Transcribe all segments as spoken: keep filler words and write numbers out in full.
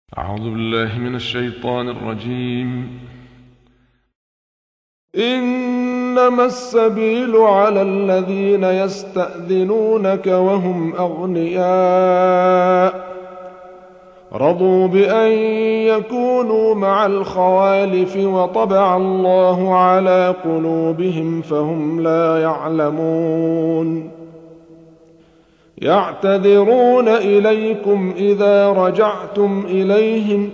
أعوذ بالله من الشيطان الرجيم. إنما السبيل على الذين يستأذنونك وهم أغنياء رضوا بأن يكونوا مع الخوالف وطبع الله على قلوبهم فهم لا يعلمون. يعتذرون إليكم إذا رجعتم إليهم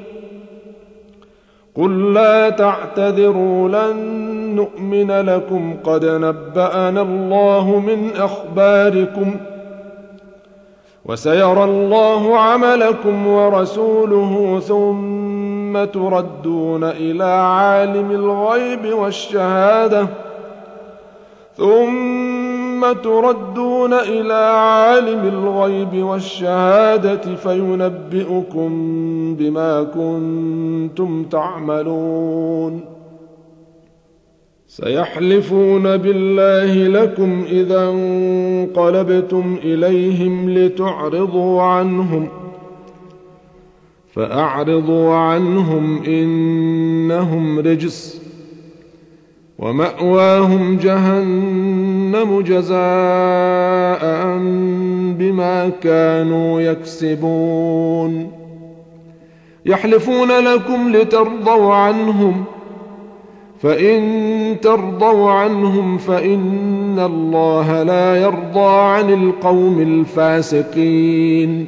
قل لا تعتذروا لن نؤمن لكم قد نبأنا الله من أخباركم وسيرى الله عملكم ورسوله ثم تردون إلى عالم الغيب والشهادة ثم تردون إلى عالم الغيب والشهادة فينبئكم بما كنتم تعملون. سيحلفون بالله لكم إذا انقلبتم إليهم لتعرضوا عنهم فأعرضوا عنهم إنهم رجس ومأواهم جهنم جزاء بما كانوا يكسبون. يحلفون لكم لترضوا عنهم فإن ترضوا عنهم فإن الله لا يرضى عن القوم الفاسقين.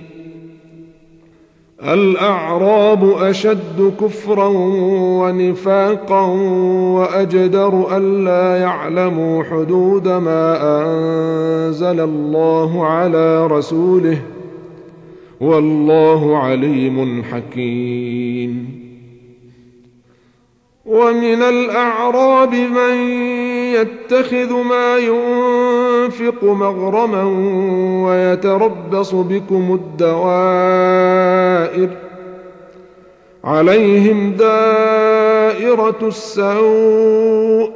الأعراب أشد كفرا ونفاقا وأجدر ألا يعلموا حدود ما أنزل الله على رسوله والله عليم حكيم. ومن الأعراب من يتخذ ما ينفق مغرما ويتربص بكم الدوائر عليهم دائرة السوء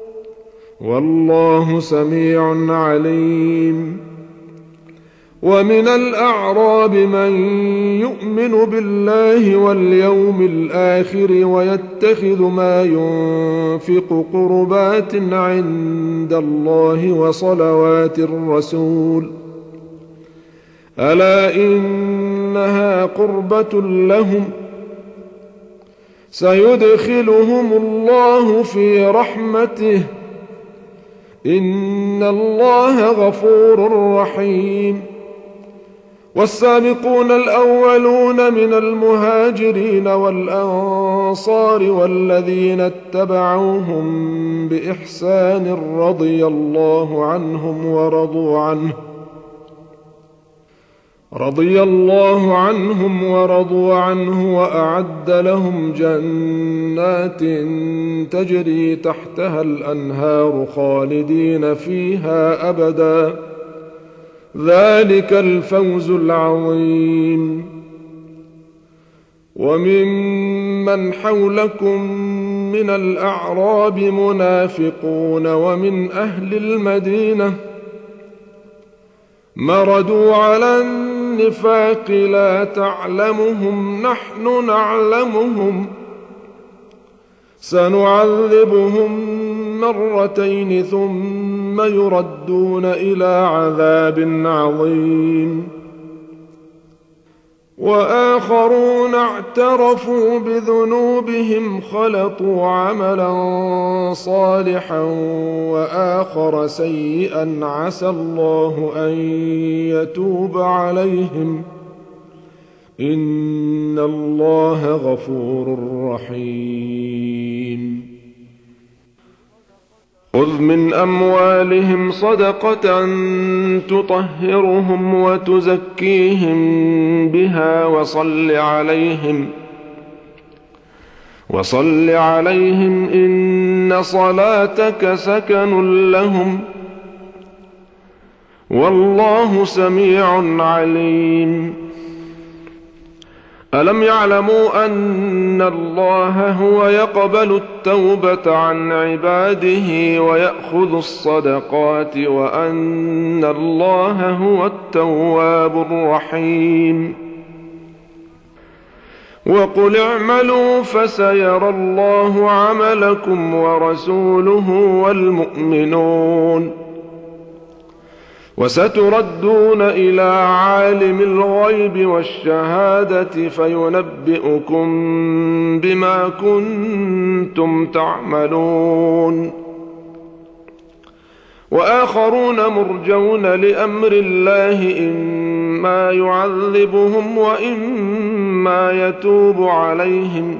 والله سميع عليم. ومن الأعراب من يؤمن بالله واليوم الآخر ويتخذ ما ينفق قربات عند الله وصلوات الرسول ألا إنها قربة لهم سيدخلهم الله في رحمته إن الله غفور رحيم. والسابقون الأولون من المهاجرين والأنصار والذين اتبعوهم بإحسان رضي الله عنهم ورضوا عنه رضي الله عنهم ورضوا عنه وأعد لهم جنات تجري تحتها الأنهار خالدين فيها أبدا ذلك الفوز العظيم. وممن حولكم من الأعراب منافقون ومن أهل المدينة مردوا على النفاق لا تعلمهم نحن نعلمهم سنعذبهم مرتين ثم يردون إلى عذاب عظيم. وآخرون اعترفوا بذنوبهم خلطوا عملا صالحا وآخر سيئا عسى الله أن يتوب عليهم إن الله غفور رحيم. خذ من أموالهم صدقة تطهرهم وتزكيهم بها وصل عليهم وصل عليهم إن صلاتك سكن لهم والله سميع عليم. ألم يعلموا أن الله هو يقبل التوبة عن عباده ويأخذ الصدقات وأن الله هو التواب الرحيم. وقل اعملوا فسيرى الله عملكم ورسوله والمؤمنون وستردون إلى عالم الغيب والشهادة فينبئكم بما كنتم تعملون وآخرون مرجون لأمر الله إما يعذبهم وإما يتوب عليهم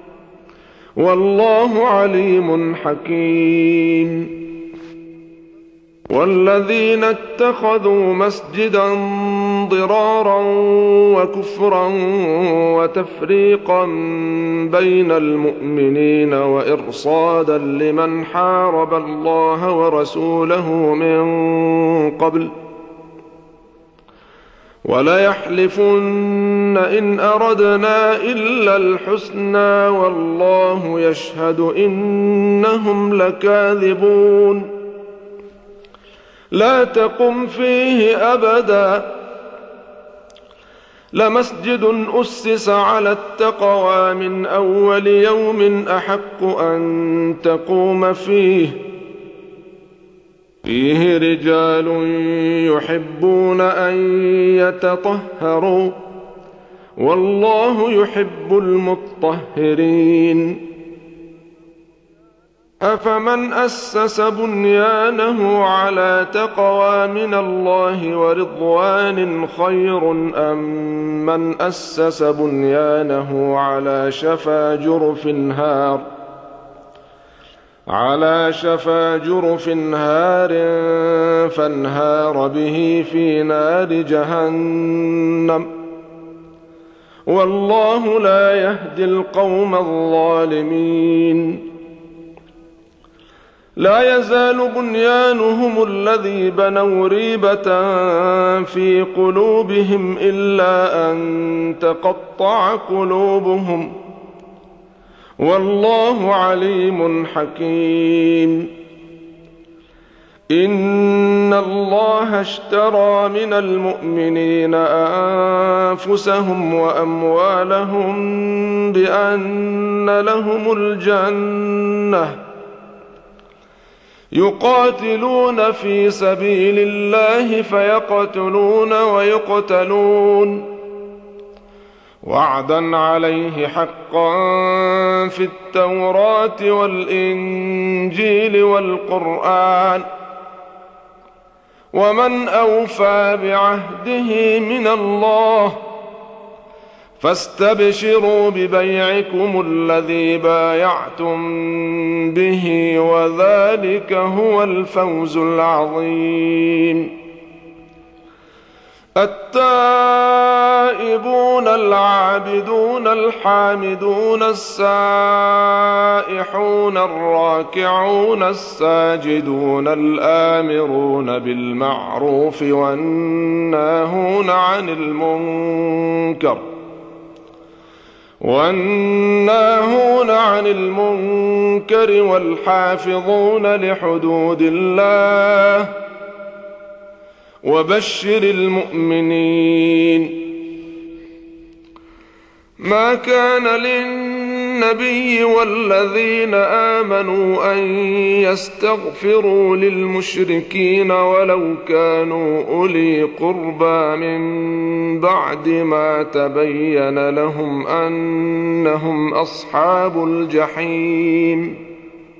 والله عليم حكيم والذين اتخذوا مسجدا ضرارا وكفرا وتفريقا بين المؤمنين وإرصادا لمن حارب الله ورسوله من قبل وليحلفن إن أردنا إلا الحسنى والله يشهد إنهم لكاذبون لا تقم فيه أبدا لمسجد أسس على التقوى من أول يوم أحق أن تقوم فيه فيه رجال يحبون أن يتطهروا والله يحب المطهرين أفمن أسس بنيانه على تقوى من الله ورضوان خير أم من أسس بنيانه على شفا جرف هار على شفا جرف هار فانهار به في نار جهنم والله لا يهدي القوم الظالمين لا يزال بنيانهم الذي بنوا ريبة في قلوبهم إلا أن تقطع قلوبهم والله عليم حكيم إن الله اشترى من المؤمنين أنفسهم وأموالهم بأن لهم الجنة يقاتلون في سبيل الله فيقتلون ويقتلون وعدا عليه حقا في التوراة والإنجيل والقرآن ومن أوفى بعهده من الله فاستبشروا ببيعكم الذي بايعتم به وذلك هو الفوز العظيم التائبون العابدون الحامدون السائحون الراكعون الساجدون الآمرون بالمعروف والناهون عن المنكر والناهون عن المنكر والحافظون لحدود الله وبشر المؤمنين ما كان للنبي والذين آمنوا أن يستغفروا للمشركين ولو كانوا أولي قربى من بعد ما تبين لهم أنهم أصحاب الجحيم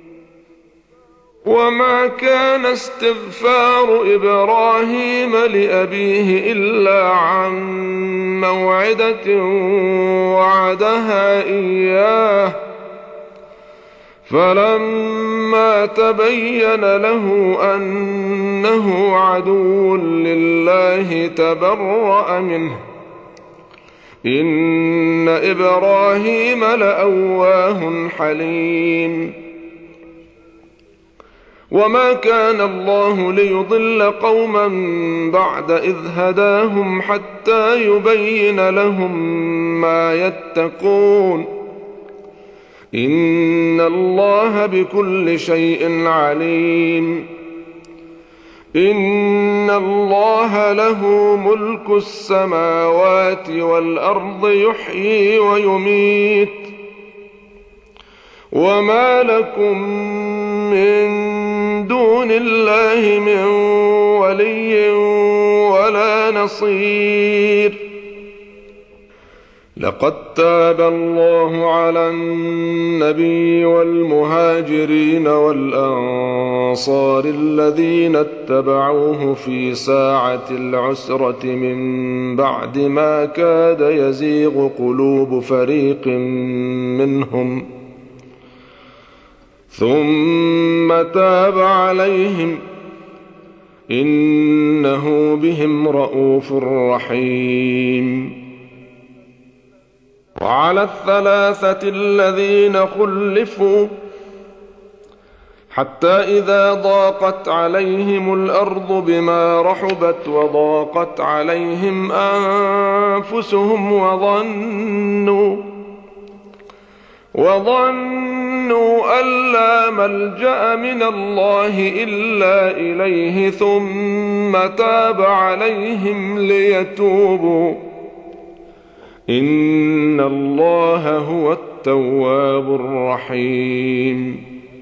وما كان استغفار إبراهيم لأبيه إلا عن موعدة وعدها إياه فلما تبين له أنه عدو لله تبرأ منه إن إبراهيم لأواه حليم وما كان الله ليضل قوما بعد إذ هداهم حتى يبين لهم ما يتقون إن الله بكل شيء عليم إن الله له ملك السماوات والأرض يحيي ويميت وما لكم من دون الله من ولي ولا نصير. لقد تاب الله على النبي والمهاجرين والأنصار الذين اتبعوه في ساعة العسرة من بعد ما كاد يزيغ قلوب فريق منهم ثم تاب عليهم إنه بهم رءوف رحيم. وعلى الثلاثة الذين خلفوا حتى إذا ضاقت عليهم الأرض بما رحبت وضاقت عليهم أنفسهم وظنوا وظنوا أن لا ملجأ من الله إلا إليه ثم تاب عليهم ليتوبوا إن الله هو التواب الرحيم.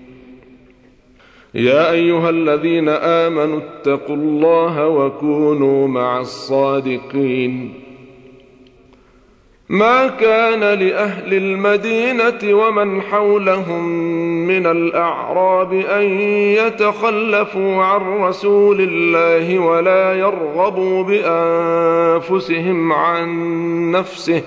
يا أيها الذين آمنوا اتقوا الله وكونوا مع الصادقين. ما كان لأهل المدينة ومن حولهم من الأعراب أن يتخلفوا عن رسول الله ولا يرغبوا بأنفسهم عن نفسه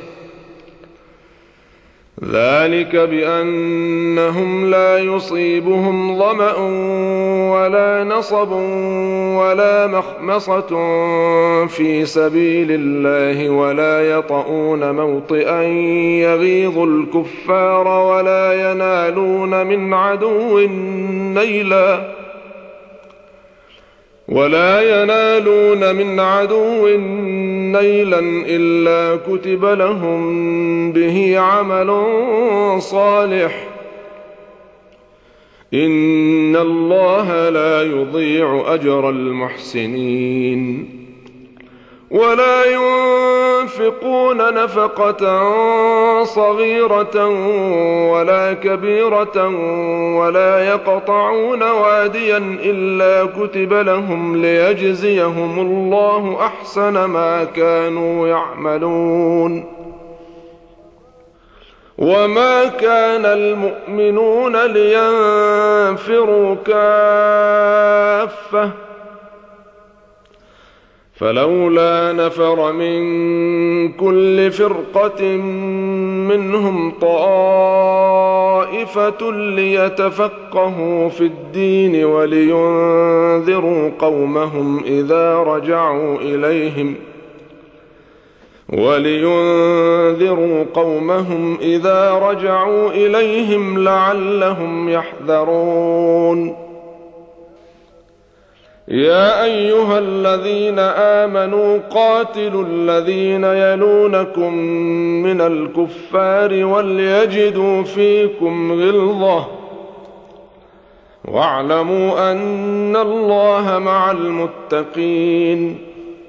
ذلك بأنهم لا يصيبهم ظمأ ولا نصب ولا مخمصة في سبيل الله ولا يطؤون موطئا يغيظ الكفار ولا ينالون من عدو نيلا ولا ينالون من عدو نيلا إلا كتب لهم به عمل صالح إن الله لا يضيع أجر المحسنين. ولا ينفقون نفقة صغيرة ولا كبيرة ولا يقطعون واديا إلا كتب لهم ليجزيهم الله أحسن ما كانوا يعملون. وما كان المؤمنون لينفروا كافة فلولا نفر من كل فرقة منهم طائفة ليتفقهوا في الدين ولينذروا قومهم إذا رجعوا إليهم ولينذروا قومهم إذا رجعوا إليهم لعلهم يحذرون. يا أيها الذين آمنوا قاتلوا الذين يلونكم من الكفار وليجدوا فيكم غلظة واعلموا أن الله مع المتقين.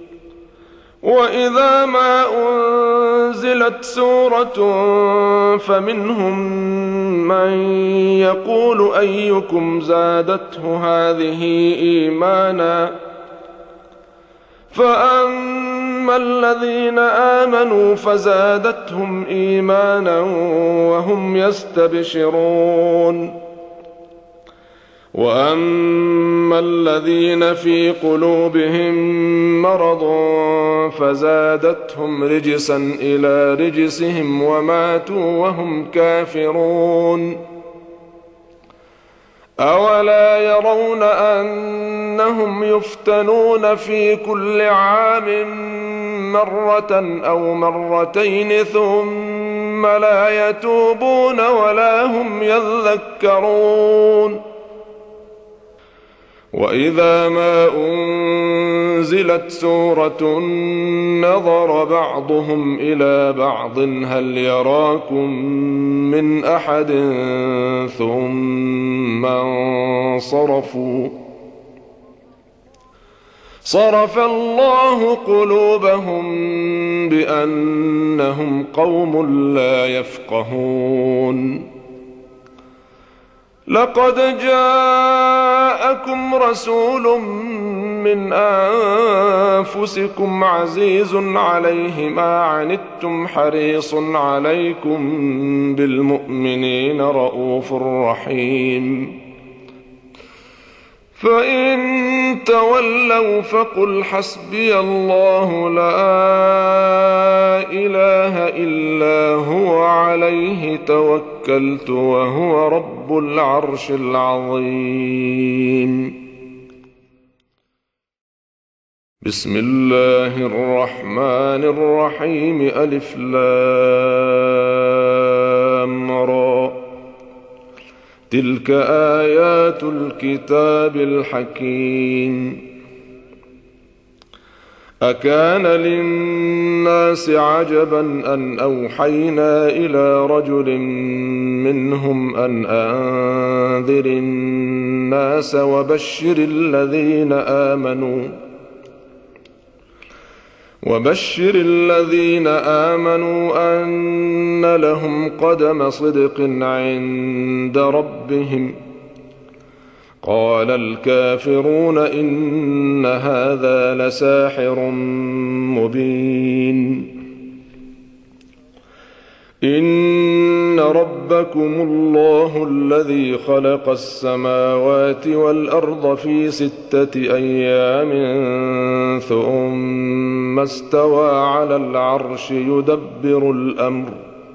وإذا ما أنزلت سورة فمنهم من يقول أيكم زادته هذه إيمانا فأما الذين آمنوا فزادتهم إيمانا وهم يستبشرون. وأما الذين في قلوبهم مرض فزادتهم رجسا إلى رجسهم وماتوا وهم كافرون. أولا يرون أنهم يفتنون في كل عام مرة أو مرتين ثم لا يتوبون ولا هم يذكرون. وإذا ما أنزلت سورة نظر بعضهم إلى بعض هل يراكم من أحد ثم انصرفوا صرف الله قلوبهم بأنهم قوم لا يفقهون لقد جاءكم رسول من أنفسكم عزيز عليه ما عنتم حريص عليكم بالمؤمنين رءوف رحيم فإن تولوا فقل حسبي الله لا إله إلا هو عليه توكلت وهو رب العرش العظيم. بسم الله الرحمن الرحيم. ألف لام را تلك آيات الكتاب الحكيم. أكان للناس عجبا أن أوحينا إلى رجل منهم أن أنذر الناس وبشر الذين آمنوا وبشر الذين آمنوا أن لهم قدم صدق عند ربهم. قال الكافرون إن هذا لساحر مبين. إن ربكم الله الذي خلق السماوات والأرض في ستة أيام ثم استوى على العرش يدبر الأمر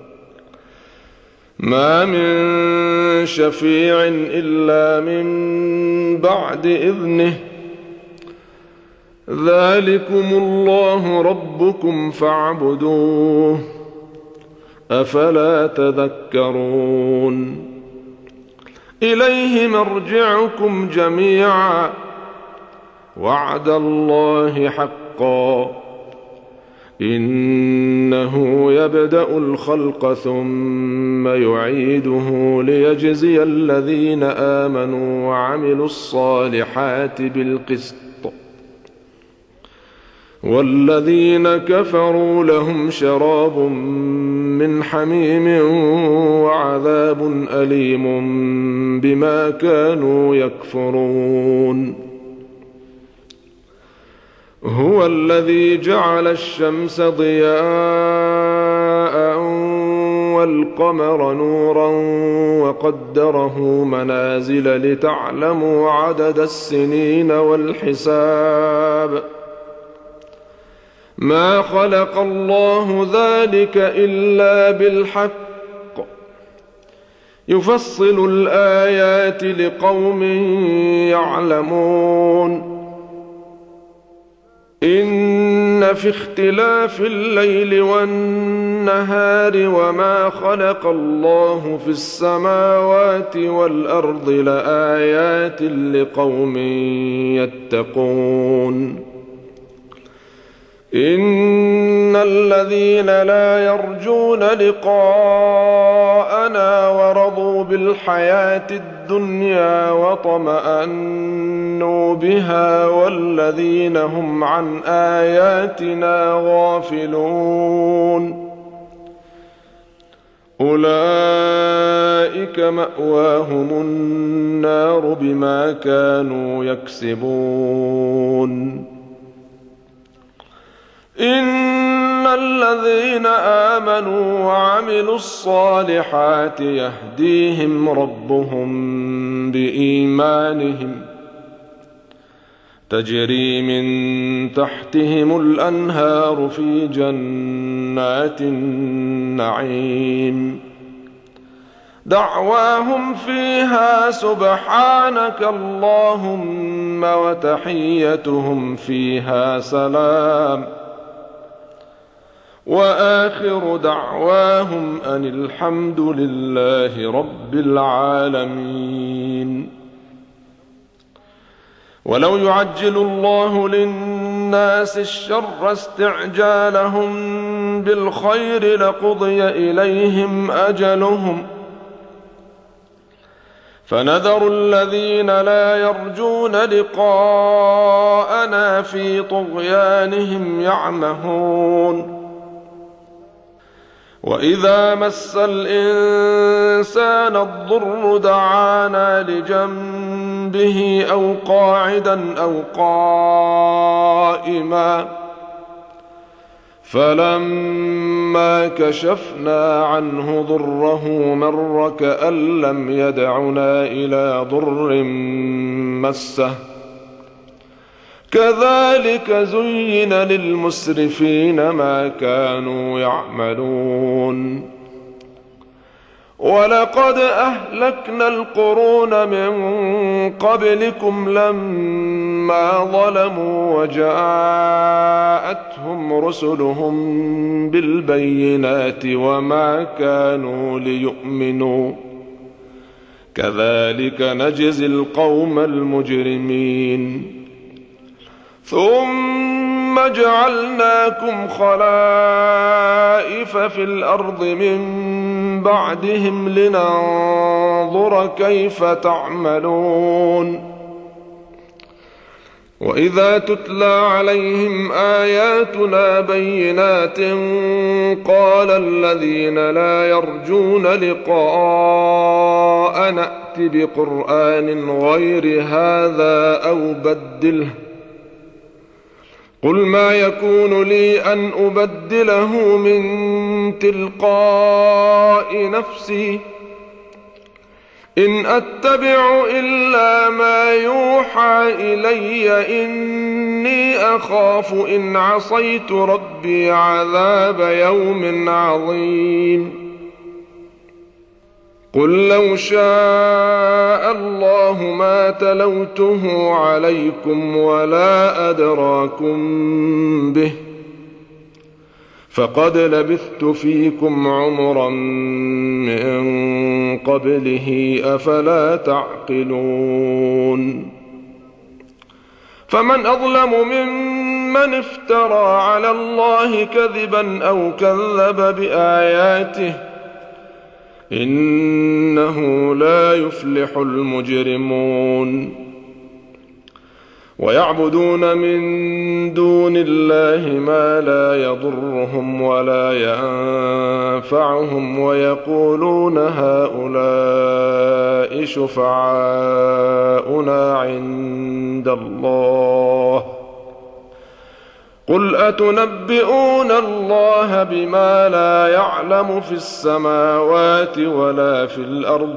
ما من شفيع إلا من بعد إذنه ذلكم الله ربكم فاعبدوه أفلا تذكرون. إليه مرجعكم جميعا وعد الله حقا إنه يبدأ الخلق ثم يعيده ليجزي الذين آمنوا وعملوا الصالحات بالقسط والذين كفروا لهم شراب من حميم وعذاب أليم بما كانوا يكفرون. هو الذي جعل الشمس ضياء والقمر نورا وقدره منازل لتعلموا عدد السنين والحساب ما خلق الله ذلك إلا بالحق يفصل الآيات لقوم يعلمون. إن في اختلاف الليل والنهار وما خلق الله في السماوات والأرض لآيات لقوم يتقون. إن الذين لا يرجون لقاءنا ورضوا بالحياة الدنيا واطمأنوا بها والذين هم عن آياتنا غافلون أولئك مأواهم النار بما كانوا يكسبون. إن الذين آمنوا وعملوا الصالحات يهديهم ربهم بإيمانهم تجري من تحتهم الأنهار في جنات النعيم دعواهم فيها سبحانك اللهم وتحيتهم فيها سلام وآخر دعواهم أن الحمد لله رب العالمين. ولو يعجل الله للناس الشر استعجالهم بالخير لقضي إليهم أجلهم فنذر الذين لا يرجون لقاءنا في طغيانهم يعمهون وإذا مس الإنسان الضر دعانا لجنبه أو قاعدا أو قائما فلما كشفنا عنه ضره مر كأن لم يدعنا إلى ضر مسه كذلك زين للمسرفين ما كانوا يعملون ولقد أهلكنا القرون من قبلكم لما ظلموا وجاءتهم رسلهم بالبينات وما كانوا ليؤمنوا كذلك نجزي القوم المجرمين ثم جعلناكم خلائف في الأرض من بعدهم لننظر كيف تعملون وإذا تتلى عليهم آياتنا بينات قال الذين لا يرجون لقاء نأت بقرآن غير هذا أو بدله قل ما يكون لي أن أبدله من تلقاء نفسي إن أتبع إلا ما يوحى إلي إني أخاف إن عصيت ربي عذاب يوم عظيم قل لو شاء الله ما تلوته عليكم ولا أدراكم به فقد لبثت فيكم عمرا من قبله أفلا تعقلون فمن أظلم ممن افترى على الله كذبا أو كذب بآياته إنه لا يفلح المجرمون ويعبدون من دون الله ما لا يضرهم ولا ينفعهم ويقولون هؤلاء شفعاؤنا عند الله قل أتنبئون الله بما لا يعلم في السماوات ولا في الأرض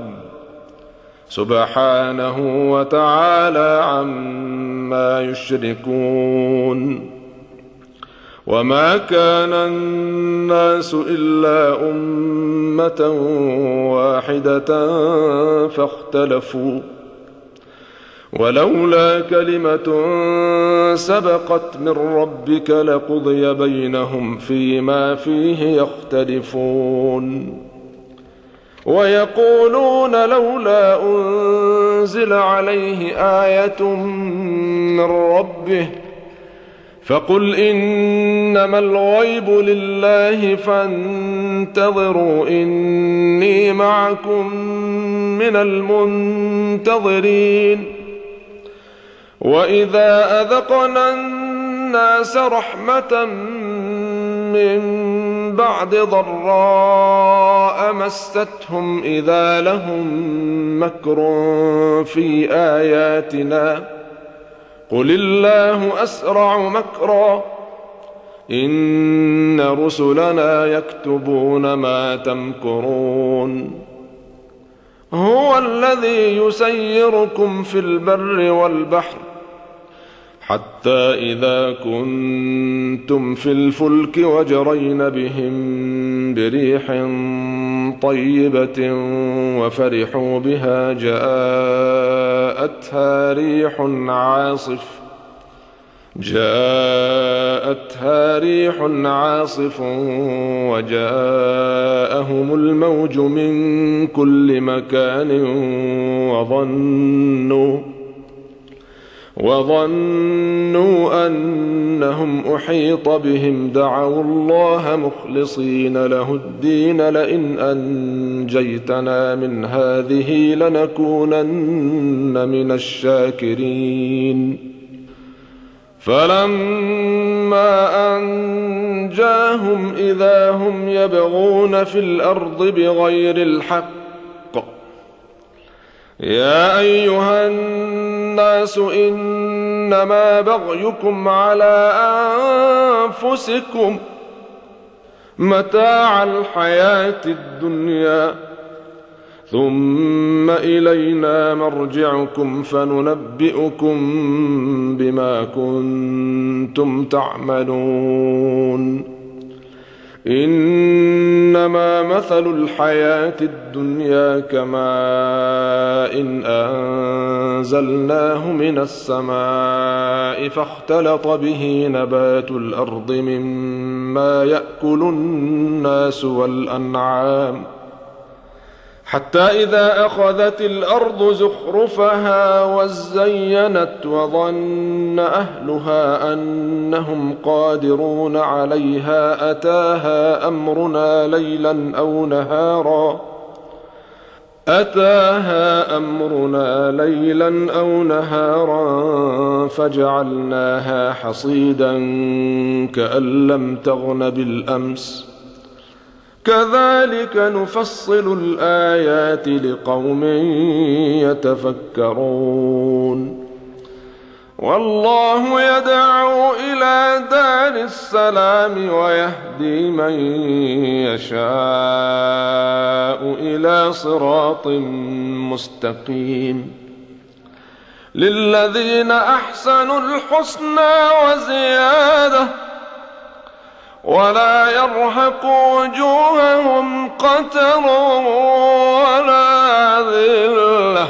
سبحانه وتعالى عما يشركون وما كان الناس إلا أمة واحدة فاختلفوا ولولا كلمة سبقت من ربك لقضي بينهم فيما فيه يختلفون ويقولون لولا أنزل عليه آية من ربه فقل إنما الغيب لله فانتظروا إني معكم من المنتظرين وإذا أذقنا الناس رحمة من بعد ضراء مستهم إذا لهم مكر في آياتنا قل الله أسرع مكرا إن رسلنا يكتبون ما تمكرون هو الذي يسيركم في البر والبحر حتى إذا كنتم في الفلك وجرين بهم بريح طيبة وفرحوا بها جاءتها ريح عاصف جاءتها ريح عاصف وجاءهم الموج من كل مكان وظنوا وظنوا أنهم أحيط بهم دعوا الله مخلصين له الدين لئن أنجيتنا من هذه لنكونن من الشاكرين فلما أنجاهم إذا هم يبغون في الأرض بغير الحق يا أيها الناس إنما بغيكم على أنفسكم متاع الحياة الدنيا ثم إلينا مرجعكم فننبئكم بما كنتم تعملون إنما مثل الحياة الدنيا كماء إن أنزلناه من السماء فاختلط به نبات الأرض مما يأكل الناس والأنعام حتى إذا أخذت الأرض زخرفها وزينت وظن أهلها أنهم قادرون عليها أتاها أمرنا ليلا أو نهارا أتاها أمرنا ليلا أو نهارا فجعلناها حصيدا كأن لم تغن بالأمس كذلك نفصل الآيات لقوم يتفكرون والله يدعو إلى دار السلام ويهدي من يشاء إلى صراط مستقيم للذين أحسنوا الحسنى وزيادة ولا يرهق وجوههم قتر ولا ذلة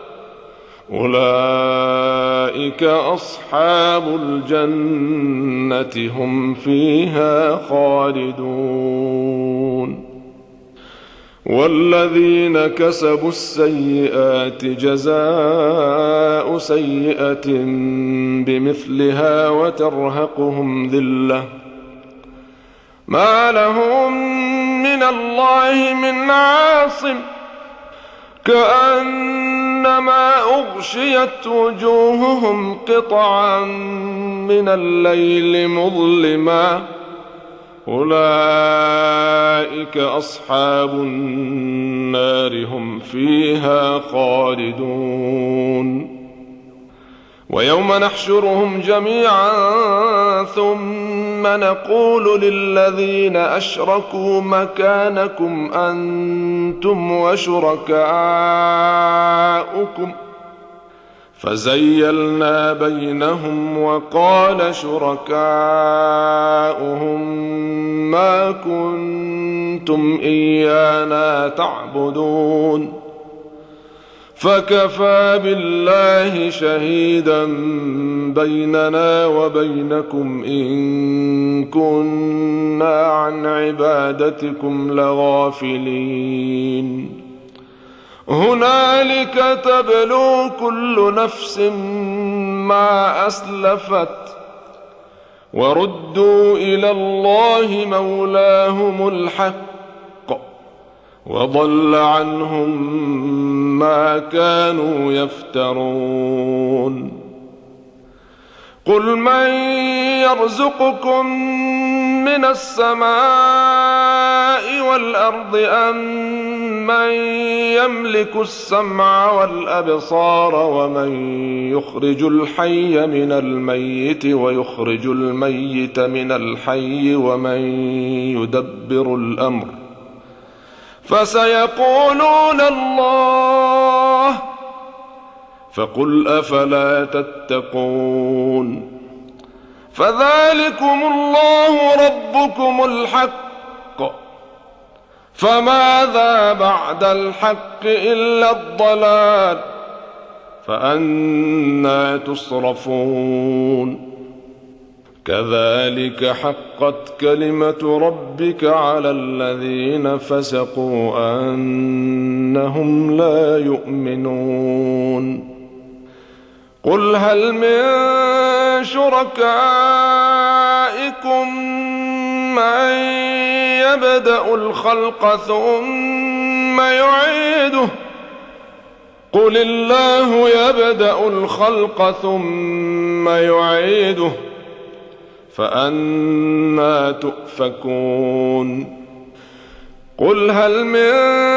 أولئك أصحاب الجنة هم فيها خالدون والذين كسبوا السيئات جزاء سيئة بمثلها وترهقهم ذلة ما لهم من الله من عاصم كأنما أغشيت وجوههم قطعا من الليل مظلما أولئك أصحاب النار هم فيها خالدون ويوم نحشرهم جميعا ثم نقول للذين أشركوا مكانكم أنتم وشركاؤكم فزيلنا بينهم وقال شركاؤهم ما كنتم إيانا تعبدون فكفى بالله شهيدا بيننا وبينكم إن كنا عن عبادتكم لغافلين هنالك تبلو كل نفس ما أسلفت وردوا إلى الله مولاهم الحق وضل عنهم ما كانوا يفترون قل من يرزقكم من السماء والأرض أم من يملك السمع والأبصار ومن يخرج الحي من الميت ويخرج الميت من الحي ومن يدبر الأمر فسيقولون الله فقل أفلا تتقون فذلكم الله ربكم الحق فماذا بعد الحق إلا الضلال فأنى تصرفون كذلك حقت كلمة ربك على الذين فسقوا أنهم لا يؤمنون قل هل من شركائكم من يبدأ الخلق ثم يعيده قل الله يبدأ الخلق ثم يعيده فأنى تؤفكون قل هل من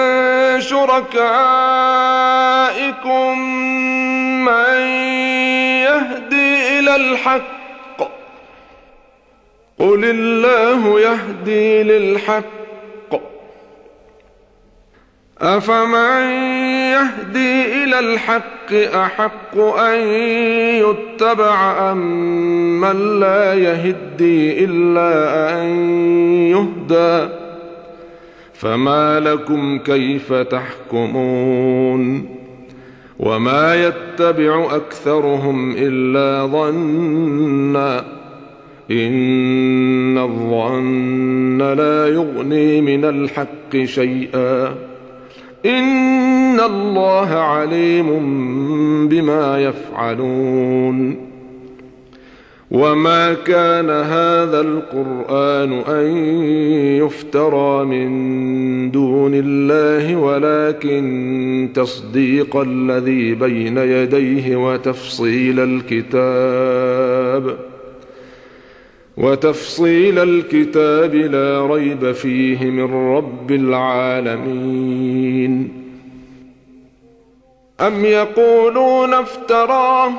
شركائكم من يهدي إلى الحق قل الله يهدي للحق أفمن يهدي إلى الحق أحق أن يتبع أم من لا يهدي إلا أن يهدى فما لكم كيف تحكمون وما يتبع أكثرهم إلا ظنا إن الظن لا يغني من الحق شيئا إن الله عليم بما يفعلون وما كان هذا القرآن أن يفترى من دون الله ولكن تصديق الذي بين يديه وتفصيل الكتاب وتفصيل الكتاب لا ريب فيه من رب العالمين أم يقولون افتراه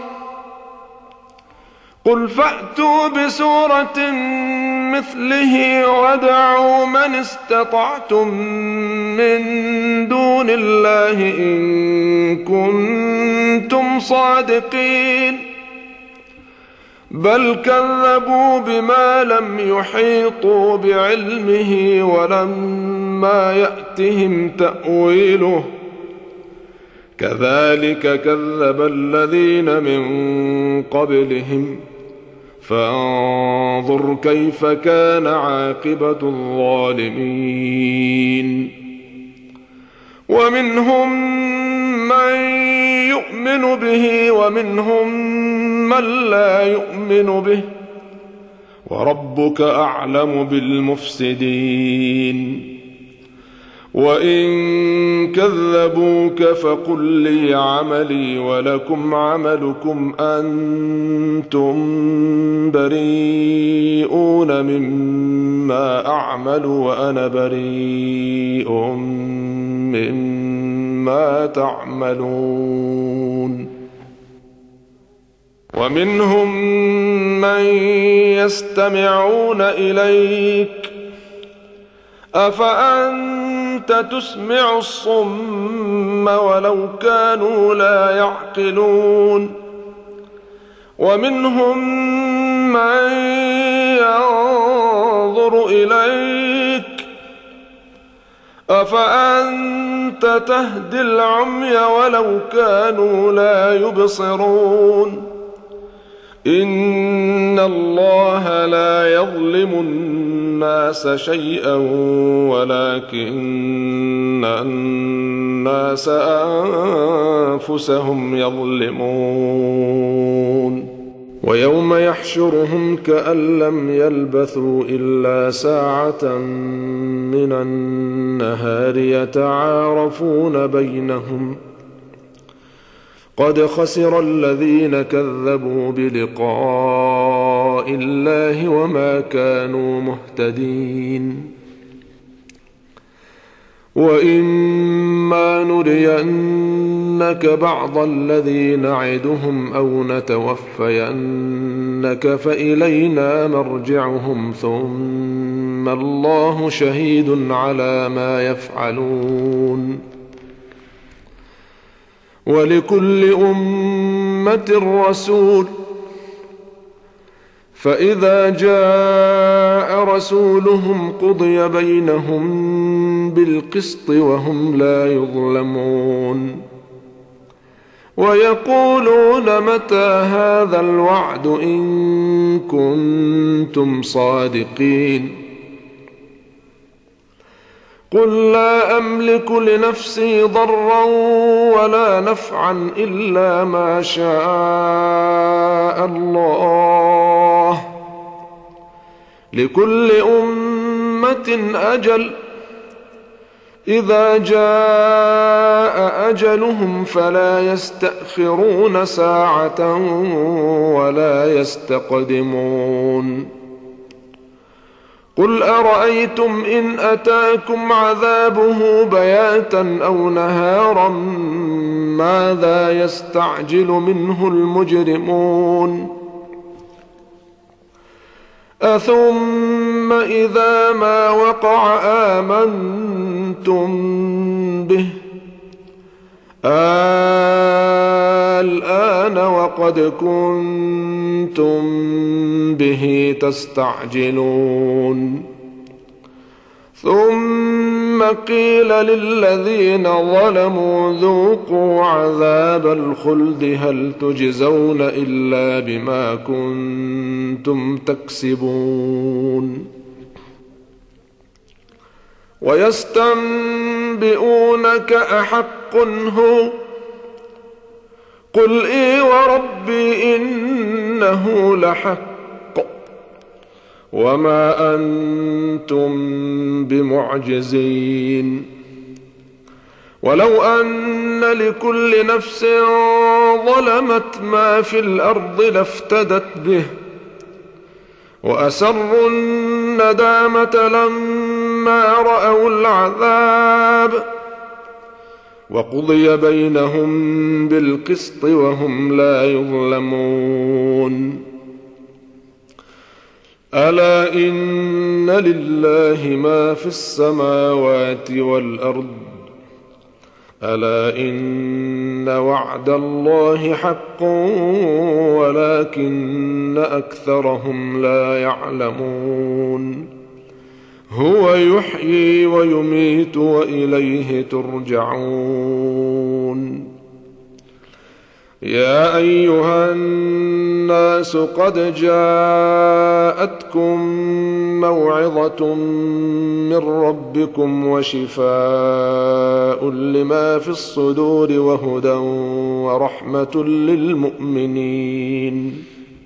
قل فأتوا بسورة مثله وادعوا من استطعتم من دون الله إن كنتم صادقين بل كذبوا بما لم يحيطوا بعلمه ولما يأتهم تأويله كذلك كذب الذين من قبلهم فانظر كيف كان عاقبة الظالمين ومنهم من يؤمن به ومنهم من لا يؤمن به وربك أعلم بالمفسدين وإن كذبوك فقل لي عملي ولكم عملكم أنتم بريئون مما أعمل وأنا بريء مما تعملون ومنهم من يستمعون إليك أفأنت تسمع الصم ولو كانوا لا يعقلون ومنهم من ينظر إليك أفأنت تهدي العمي ولو كانوا لا يبصرون إن الله لا يظلم الناس شيئا ولكن الناس أنفسهم يظلمون ويوم يحشرهم كأن لم يلبثوا إلا ساعة من النهار يتعارفون بينهم قد خسر الذين كذبوا بلقاء الله وما كانوا مهتدين وإما نرينك بعض الذي نعدهم أو نتوفينك فإلينا مرجعهم ثم الله شهيد على ما يفعلون ولكل أمة رسول فإذا جاء رسولهم قضي بينهم بالقسط وهم لا يظلمون ويقولون متى هذا الوعد إن كنتم صادقين قل لا أملك لنفسي ضرا ولا نفعا إلا ما شاء الله، لكل أمة أجل، إذا جاء أجلهم فلا يستأخرون ساعة ولا يستقدمون. قل أرأيتم إن أتاكم عذابه بياتا أو نهارا ماذا يستعجل منه المجرمون؟ أثم إذا ما وقع آمنتم به، الآن وقد كنتم به تستعجلون. ثم قيل للذين ظلموا ذوقوا عذاب الخلد هل تجزون إلا بما كنتم تكسبون. ويستنبئونك أحق هو؟ قل إي وربي إنه لحق وما أنتم بمعجزين. ولو أن لكل نفس ظلمت ما في الأرض لافتدت به وأسروا الندامة لما رأوا العذاب وقضي بينهم بالقسط وهم لا يظلمون. ألا إن لله ما في السماوات والأرض، ألا إن وعد الله حق ولكن أكثرهم لا يعلمون. هو يحيي ويميت وإليه ترجعون. يا أيها الناس قد جاءتكم موعظة من ربكم وشفاء لما في الصدور وهدى ورحمة للمؤمنين.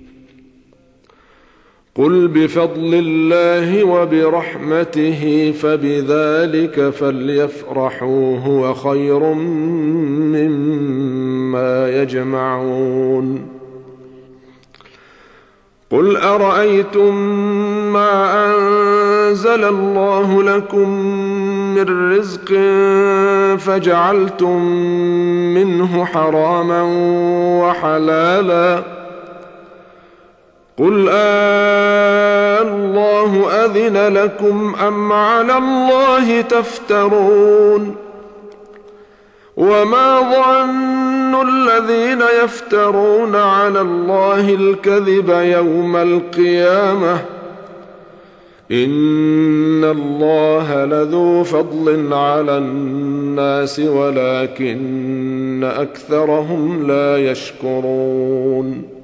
قل بفضل الله وبرحمته فبذلك فليفرحوا هو خير مما يجمعون. قل أرأيتم ما أنزل الله لكم من رزق فجعلتم منه حراما وحلالا، قل الله أذن لكم أم على الله تفترون؟ وما ظن الذين يفترون على الله الكذب يوم القيامة إن الله لذو فضل على الناس ولكن أكثرهم لا يشكرون.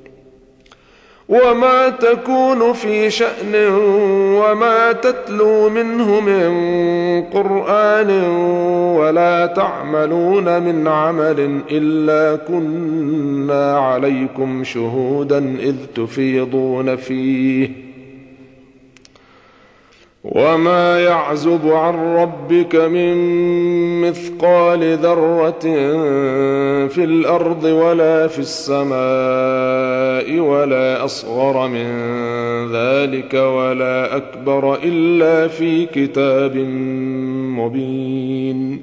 وما تكون في شأن وما تتلو منه من قرآن ولا تعملون من عمل إلا كنا عليكم شهودا إذ تفيضون فيه. وما يعزب عن ربك من مثقال ذرة في الأرض ولا في السماء ولا أصغر من ذلك ولا أكبر إلا في كتاب مبين.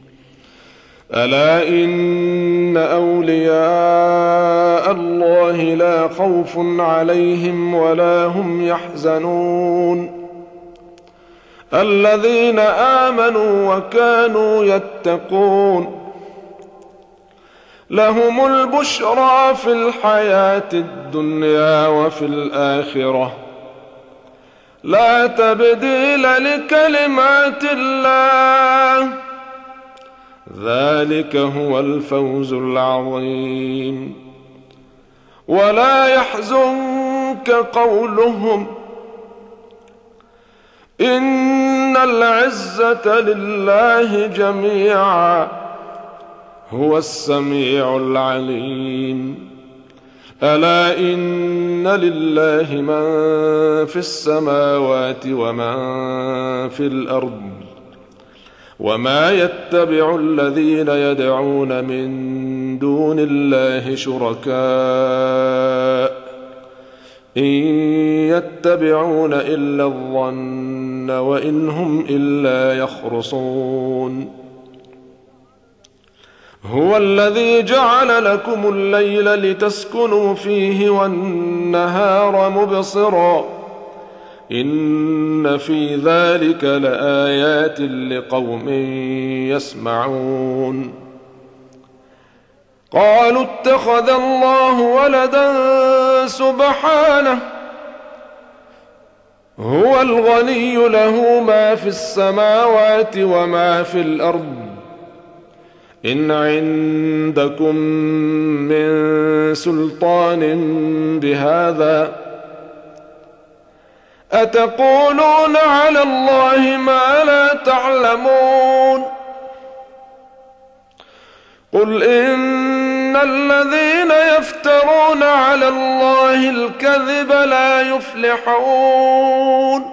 ألا إن أولياء الله لا خوف عليهم ولا هم يحزنون الذين آمنوا وكانوا يتقون. لهم البشرى في الحياة الدنيا وفي الآخرة لا تبديل لكلمات الله ذلك هو الفوز العظيم. ولا يحزنك قولهم إن إن العزة لله جميعا هو السميع العليم. ألا إن لله من في السماوات ومن في الأرض وما يتبع الذين يدعون من دون الله شركاء إن يتبعون إلا الظن وإن هم إلا يخرصون. هو الذي جعل لكم الليل لتسكنوا فيه والنهار مبصرا إن في ذلك لآيات لقوم يسمعون. قالوا اتخذ الله ولدا سبحانه هو الغني له ما في السماوات وما في الأرض إن عندكم من سلطان بهذا أتقولون على الله ما لا تعلمون. قل إن الذين يفترون على الله الكذب لا يفلحون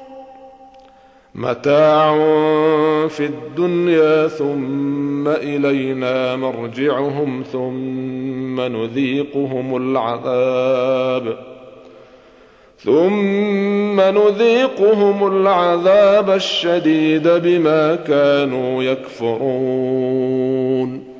متاع في الدنيا ثم إلينا مرجعهم ثم نذيقهم العذاب ثم نذيقهم العذاب الشديد بما كانوا يكفرون.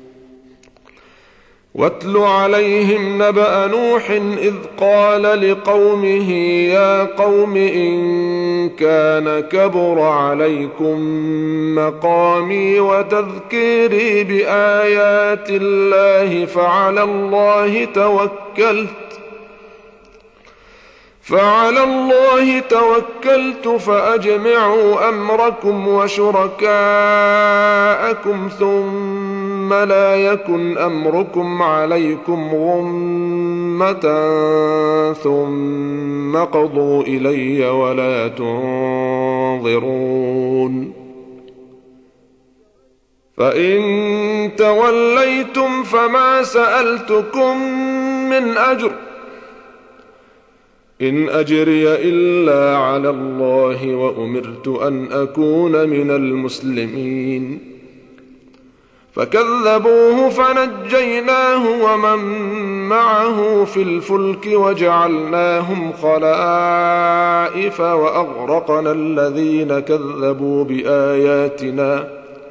واتل عليهم نبأ نوح إذ قال لقومه يا قوم إن كان كبر عليكم مقامي وتذكيري بآيات الله فعلى الله توكلت فعلى الله توكلت فأجمعوا أمركم وشركاءكم ثم لا يكن أمركم عليكم غمة ثم قضوا إلي ولا تنظرون. فإن توليتم فما سألتكم من أجر إن أجري إلا على الله وأمرت أن أكون من المسلمين. فكذبوه فنجيناه ومن معه في الفلك وجعلناهم خلائف وأغرقنا الذين كذبوا بآياتنا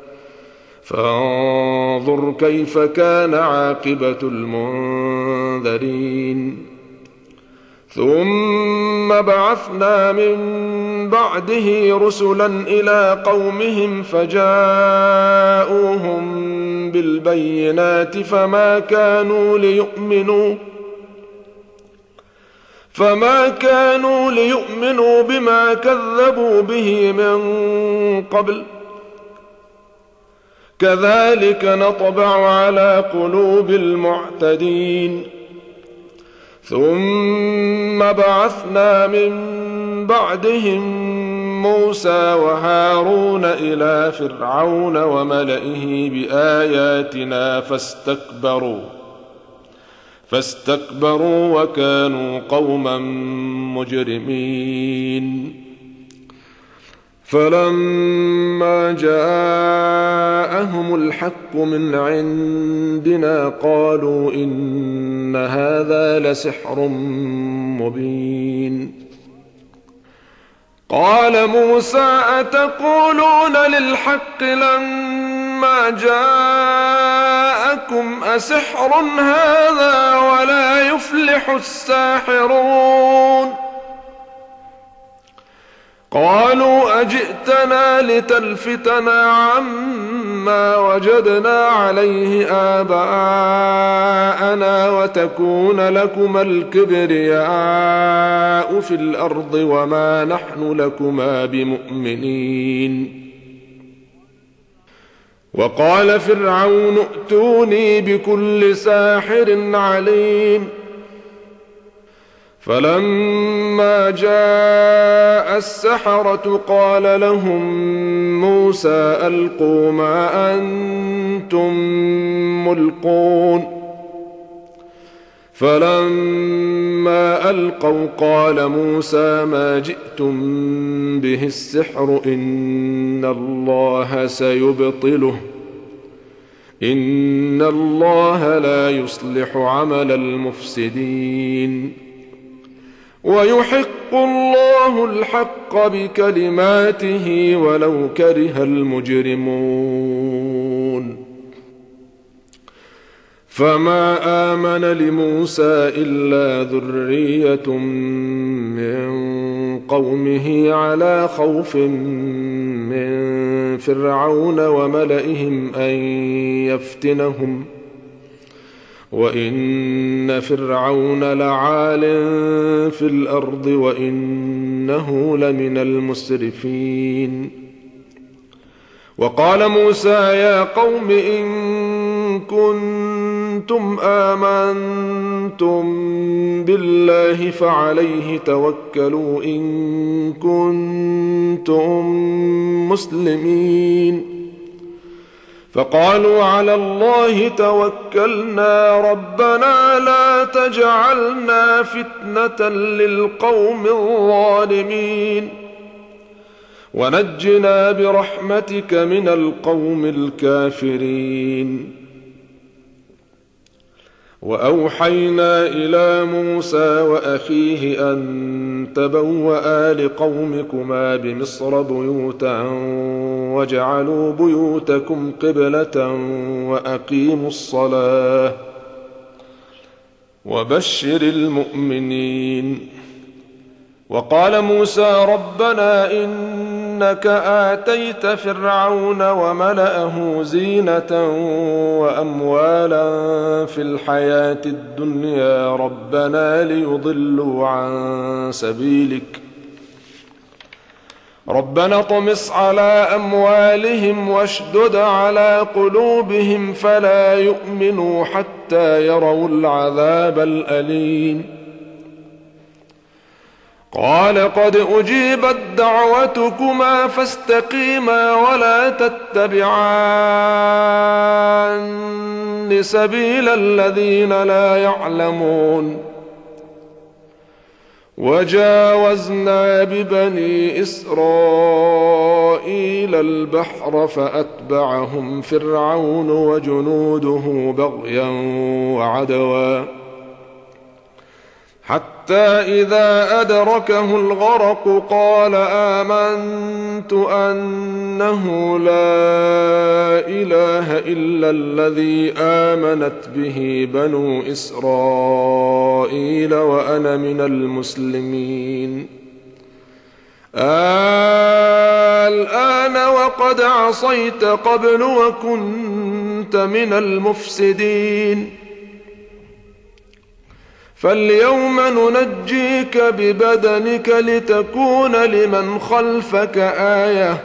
فانظر كيف كان عاقبة المنذرين. ثم بعثنا من بعده رسلا إلى قومهم فجاءوهم بالبينات فما كانوا ليؤمنوا فما كانوا ليؤمنوا بما كذبوا به من قبل كذلك نطبع على قلوب المعتدين. ثم بعثنا من بعدهم موسى وهارون إلى فرعون وملئه بآياتنا فاستكبروا فاستكبروا وكانوا قوما مجرمين. فلما جاءهم الحق من عندنا قالوا إن هذا لسحر مبين. قال موسى أتقولون للحق لما جاءكم أسحر هذا ولا يفلح الساحرون. قالوا أجئتنا لتلفتنا عما وجدنا عليه آباءنا وتكون لكما الكبرياء في الأرض وما نحن لكما بمؤمنين. وقال فرعون ائتوني بكل ساحر عليم. فلما جاء السحرة قال لهم موسى ألقوا ما أنتم ملقون فلما ألقوا قال موسى ما جئتم به السحر إن الله سيبطله إن الله لا يصلح عمل المفسدين ويحق الله الحق بكلماته ولو كره المجرمون فما آمن لموسى إلا ذرية من قومه على خوف من فرعون وملئهم أن يفتنهم وإن فرعون لعال في الأرض وإنه لمن المسرفين وقال موسى يا قوم إن كنتم آمنتم بالله فعليه توكلوا إن كنتم مسلمين فقالوا على الله توكلنا ربنا لا تجعلنا فتنة للقوم الظالمين ونجنا برحمتك من القوم الكافرين وأوحينا إلى موسى وأخيه أن تبوأ لقومكما بمصر بيوتا واجعلوا بيوتكم قبلة وأقيموا الصلاة وبشر المؤمنين وقال موسى ربنا إنك آتيت فرعون وملأه زينة وأموالا في الحياة الدنيا ربنا ليضلوا عن سبيلك ربنا اطمس على أموالهم واشدد على قلوبهم فلا يؤمنوا حتى يروا العذاب الأليم قال قد أجيبت دعوتكما فاستقيما ولا تتبعان سبيل الذين لا يعلمون وجاوزنا ببني إسرائيل البحر فأتبعهم فرعون وجنوده بغيا وعدوا حتى إذا أدركه الغرق قال آمنت أنه لا إله إلا الذي آمنت به بنو إسرائيل وأنا من المسلمين الآن وقد عصيت قبل وكنت من المفسدين فاليوم ننجيك ببدنك لتكون لمن خلفك آية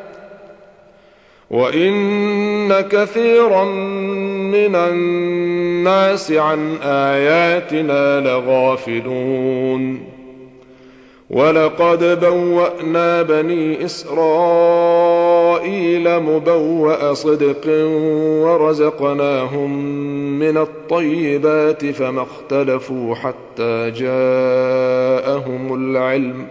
وإن كثيرا من الناس عن آياتنا لغافلون ولقد بوأنا بني إسرائيل مبوأ صدق ورزقناهم من الطيبات فما اختلفوا حتى جاءهم العلم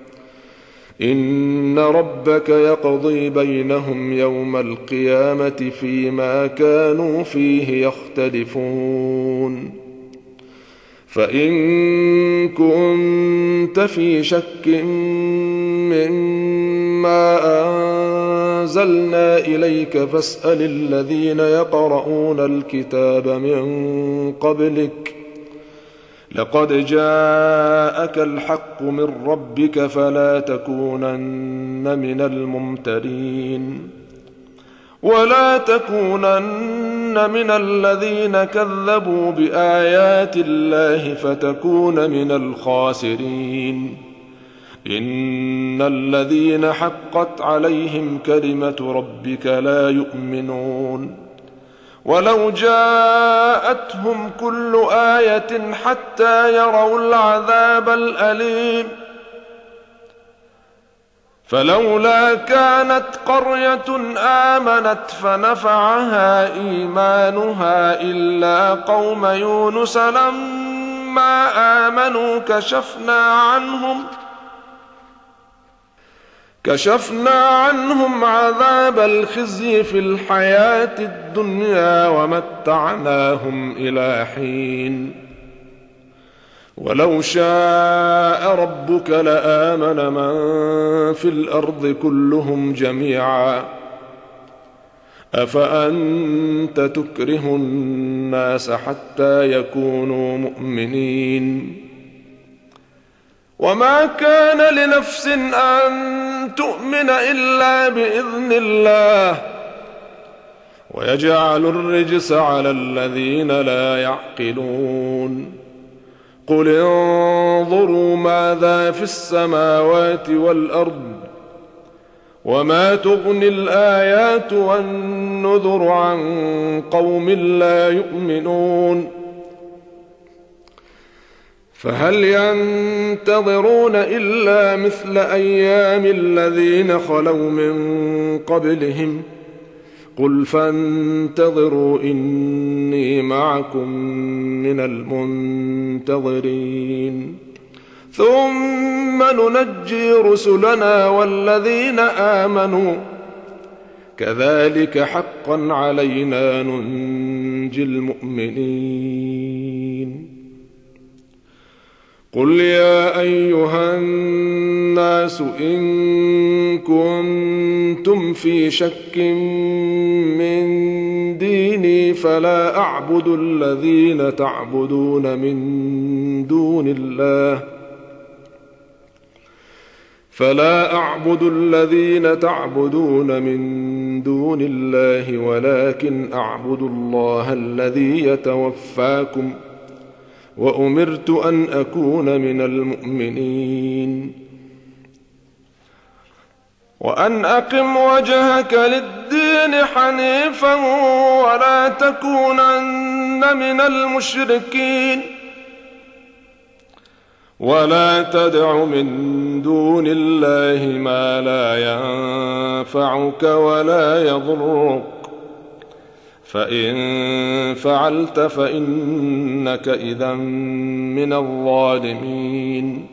إن ربك يقضي بينهم يوم القيامة فيما كانوا فيه يختلفون فإن كنت في شك مما أنزلنا إليك فاسأل الذين يقرؤون الكتاب من قبلك لقد جاءك الحق من ربك فلا تكونن من الممترين ولا تكونن من الذين كذبوا بآيات الله فتكون من الخاسرين إن الذين حقت عليهم كلمة ربك لا يؤمنون ولو جاءتهم كل آية حتى يروا العذاب الأليم فلولا كانت قرية آمنت فنفعها إيمانها إلا قوم يونس لما آمنوا كشفنا عنهم كشفنا عنهم عذاب الخزي في الحياة الدنيا ومتعناهم إلى حين ولو شاء ربك لآمن من في الأرض كلهم جميعا أفأنت تكره الناس حتى يكونوا مؤمنين وما كان لنفس أن تؤمن إلا بإذن الله ويجعل الرجس على الذين لا يعقلون قل انظروا ماذا في السماوات والأرض وما تغني الآيات والنذر عن قوم لا يؤمنون فهل ينتظرون إلا مثل أيام الذين خلوا من قبلهم قل فانتظروا إني معكم من المنتظرين ثم ننجي رسلنا والذين آمنوا كذلك حقا علينا ننجي المؤمنين قل يا أيها الناس إن كنتم في شك من ديني فلا أعبد الذين تعبدون من دون الله فلا أعبد الذين تعبدون من دون الله ولكن أعبد الله الذي يتوفاكم وأمرت أن أكون من المؤمنين وأن أقم وجهك للدين حنيفا ولا تكونن من المشركين ولا تدع من دون الله ما لا ينفعك ولا يضرك فإن فعلت فإنك إذا من الظالمين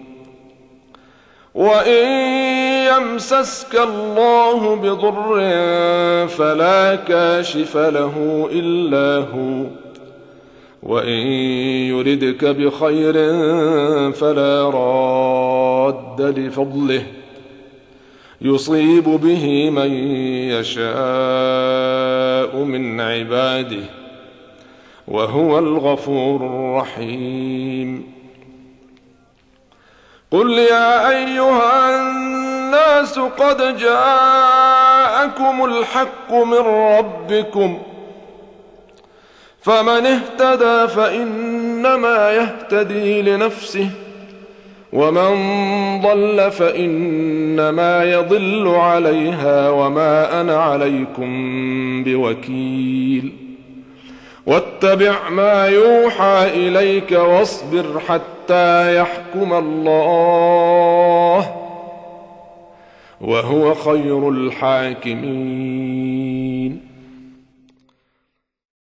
وإن يمسسك الله بضر فلا كاشف له إلا هو وإن يردك بخير فلا راد لفضله يصيب به من يشاء من عباده وهو الغفور الرحيم قل يا أيها الناس قد جاءكم الحق من ربكم فمن اهتدى فإنما يهتدي لنفسه ومن ضل فإنما يضل عليها وما أنا عليكم بوكيل واتبع ما يوحى إليك واصبر حتى يحكم الله وهو خير الحاكمين